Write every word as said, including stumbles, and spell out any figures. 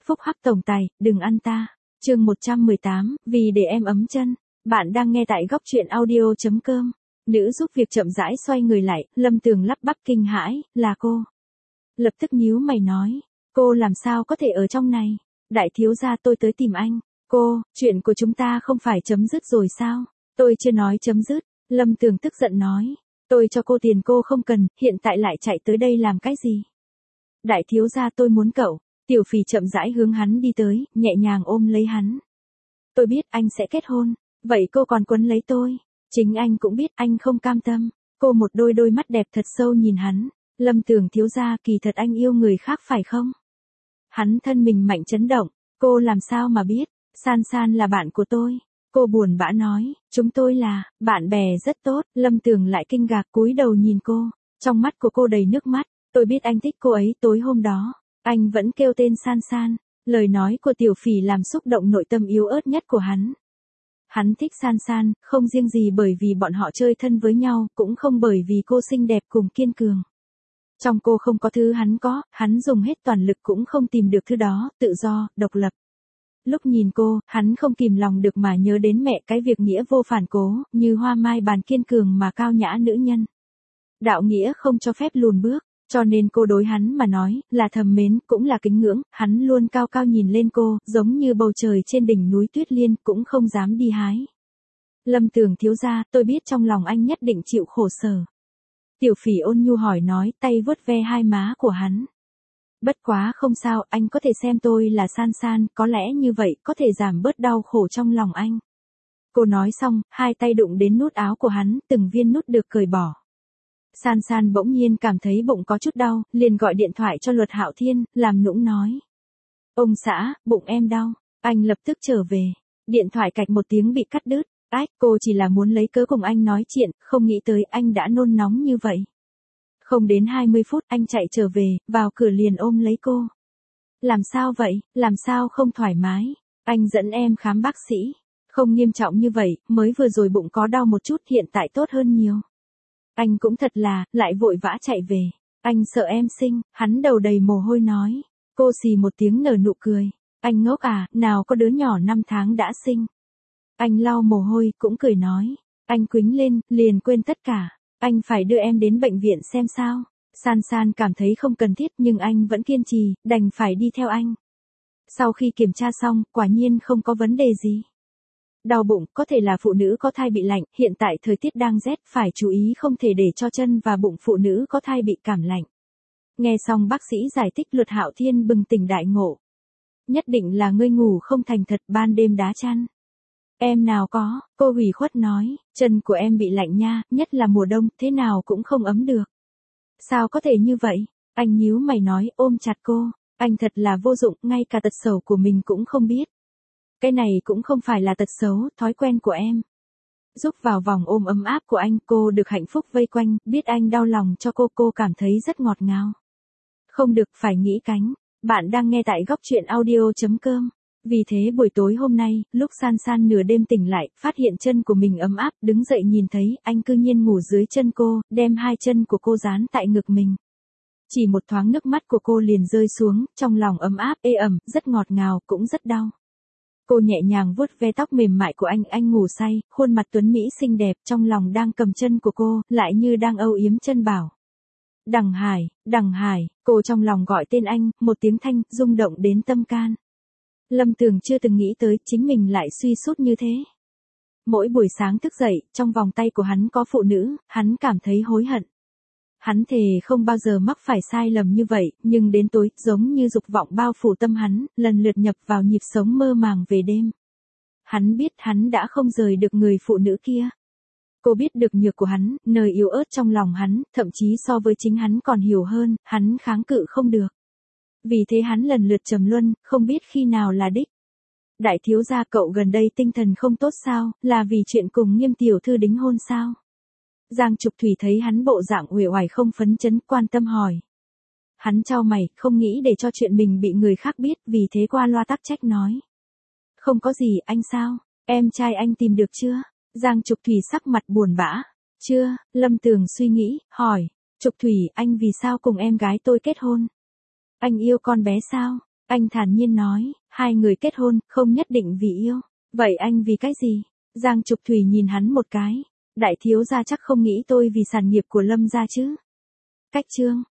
phúc hắc tổng tài, đừng ăn ta. Chương một trăm mười tám, vì để em ấm chân. Bạn đang nghe tại góc truyện audio chấm com. Nữ giúp việc chậm rãi xoay người lại, Lâm Tường lắp bắp kinh hãi, là cô. Lập tức nhíu mày nói, cô làm sao có thể ở trong này? Đại thiếu gia, tôi tới tìm anh. Cô, chuyện của chúng ta không phải chấm dứt rồi sao? Tôi chưa nói chấm dứt. Lâm Tường tức giận nói, tôi cho cô tiền cô không cần, hiện tại lại chạy tới đây làm cái gì? Đại thiếu gia, tôi muốn cậu. Tiểu Phỉ chậm rãi hướng hắn đi tới, nhẹ nhàng ôm lấy hắn. Tôi biết anh sẽ kết hôn, vậy cô còn quấn lấy tôi. Chính anh cũng biết anh không cam tâm. Cô một đôi đôi mắt đẹp thật sâu nhìn hắn. Lâm Tường thiếu gia, kỳ thật anh yêu người khác phải không? Hắn thân mình mạnh chấn động, cô làm sao mà biết? San San là bạn của tôi. Cô buồn bã nói, chúng tôi là bạn bè rất tốt. Lâm Tường lại kinh ngạc cúi đầu nhìn cô, trong mắt của cô đầy nước mắt. Tôi biết anh thích cô ấy, tối hôm đó anh vẫn kêu tên San San. Lời nói của Tiểu Phỉ làm xúc động nội tâm yếu ớt nhất của hắn. Hắn thích San San, không riêng gì bởi vì bọn họ chơi thân với nhau, cũng không bởi vì cô xinh đẹp cùng kiên cường. Trong cô không có thứ hắn có, hắn dùng hết toàn lực cũng không tìm được thứ đó, tự do, độc lập. Lúc nhìn cô, hắn không kìm lòng được mà nhớ đến mẹ, cái việc nghĩa vô phản cố, như hoa mai bàn kiên cường mà cao nhã nữ nhân. Đạo nghĩa không cho phép lùn bước, cho nên cô đối hắn mà nói, là thầm mến, cũng là kính ngưỡng, hắn luôn cao cao nhìn lên cô, giống như bầu trời trên đỉnh núi tuyết liên, cũng không dám đi hái. Lâm Tường thiếu gia, tôi biết trong lòng anh nhất định chịu khổ sở. Tiểu Phỉ ôn nhu hỏi nói, tay vuốt ve hai má của hắn. Bất quá không sao, anh có thể xem tôi là San San, có lẽ như vậy có thể giảm bớt đau khổ trong lòng anh. Cô nói xong, hai tay đụng đến nút áo của hắn, từng viên nút được cởi bỏ. San San bỗng nhiên cảm thấy bụng có chút đau, liền gọi điện thoại cho Luật Hạo Thiên, làm nũng nói. Ông xã, bụng em đau. Anh lập tức trở về. Điện thoại cạch một tiếng bị cắt đứt. Ách, cô chỉ là muốn lấy cớ cùng anh nói chuyện, không nghĩ tới anh đã nôn nóng như vậy. Không đến hai mươi phút anh chạy trở về, vào cửa liền ôm lấy cô. Làm sao vậy, làm sao không thoải mái? Anh dẫn em khám bác sĩ. Không nghiêm trọng như vậy, mới vừa rồi bụng có đau một chút, hiện tại tốt hơn nhiều. Anh cũng thật là, lại vội vã chạy về. Anh sợ em sinh, hắn đầu đầy mồ hôi nói. Cô xì một tiếng nở nụ cười. Anh ngốc à, nào có đứa nhỏ năm tháng đã sinh. Anh lau mồ hôi, cũng cười nói. Anh quýnh lên, liền quên tất cả. Anh phải đưa em đến bệnh viện xem sao. San San cảm thấy không cần thiết nhưng anh vẫn kiên trì, đành phải đi theo anh. Sau khi kiểm tra xong, quả nhiên không có vấn đề gì. Đau bụng, có thể là phụ nữ có thai bị lạnh, hiện tại thời tiết đang rét, phải chú ý không thể để cho chân và bụng phụ nữ có thai bị cảm lạnh. Nghe xong bác sĩ giải thích, Luật Hạo Thiên bừng tỉnh đại ngộ. Nhất định là ngươi ngủ không thành thật, ban đêm đá chăn. Em nào có, cô ủy khuất nói, chân của em bị lạnh nha, nhất là mùa đông, thế nào cũng không ấm được. Sao có thể như vậy? Anh nhíu mày nói, ôm chặt cô, anh thật là vô dụng, ngay cả tật xấu của mình cũng không biết. Cái này cũng không phải là tật xấu, thói quen của em. Giúp vào vòng ôm ấm áp của anh, cô được hạnh phúc vây quanh, biết anh đau lòng cho cô, cô cảm thấy rất ngọt ngào. Không được, phải nghĩ cánh. Bạn đang nghe tại góc truyện audio chấm com. Vì thế buổi tối hôm nay, lúc San San nửa đêm tỉnh lại, phát hiện chân của mình ấm áp, đứng dậy nhìn thấy, anh cư nhiên ngủ dưới chân cô, đem hai chân của cô dán tại ngực mình. Chỉ một thoáng nước mắt của cô liền rơi xuống, trong lòng ấm áp, ê ẩm, rất ngọt ngào, cũng rất đau. Cô nhẹ nhàng vuốt ve tóc mềm mại của anh, anh ngủ say, khuôn mặt tuấn mỹ xinh đẹp, trong lòng đang cầm chân của cô, lại như đang âu yếm chân bảo. Đằng Hải, Đằng Hải, cô trong lòng gọi tên anh, một tiếng thanh, rung động đến tâm can. Lâm Tường chưa từng nghĩ tới chính mình lại suy sút như thế. Mỗi buổi sáng thức dậy, trong vòng tay của hắn có phụ nữ, hắn cảm thấy hối hận. Hắn thề không bao giờ mắc phải sai lầm như vậy, nhưng đến tối, giống như dục vọng bao phủ tâm hắn, lần lượt nhập vào nhịp sống mơ màng về đêm. Hắn biết hắn đã không rời được người phụ nữ kia. Cô biết được nhược của hắn, nơi yếu ớt trong lòng hắn, thậm chí so với chính hắn còn hiểu hơn, hắn kháng cự không được. Vì thế hắn lần lượt trầm luân, không biết khi nào là đích. Đại thiếu gia, cậu gần đây tinh thần không tốt sao, là vì chuyện cùng Nghiêm tiểu thư đính hôn sao? Giang Trục Thủy thấy hắn bộ dạng uể oải không phấn chấn, quan tâm hỏi. Hắn chau mày, không nghĩ để cho chuyện mình bị người khác biết, vì thế qua loa tắc trách nói. Không có gì, anh sao? Em trai anh tìm được chưa? Giang Trục Thủy sắc mặt buồn bã. Chưa, Lâm Tường suy nghĩ, hỏi. Trục Thủy, anh vì sao cùng em gái tôi kết hôn? Anh yêu con bé sao? Anh thản nhiên nói, hai người kết hôn, không nhất định vì yêu. Vậy anh vì cái gì? Giang Trục Thủy nhìn hắn một cái. Đại thiếu gia chắc không nghĩ tôi vì sản nghiệp của Lâm gia chứ. Cách chương.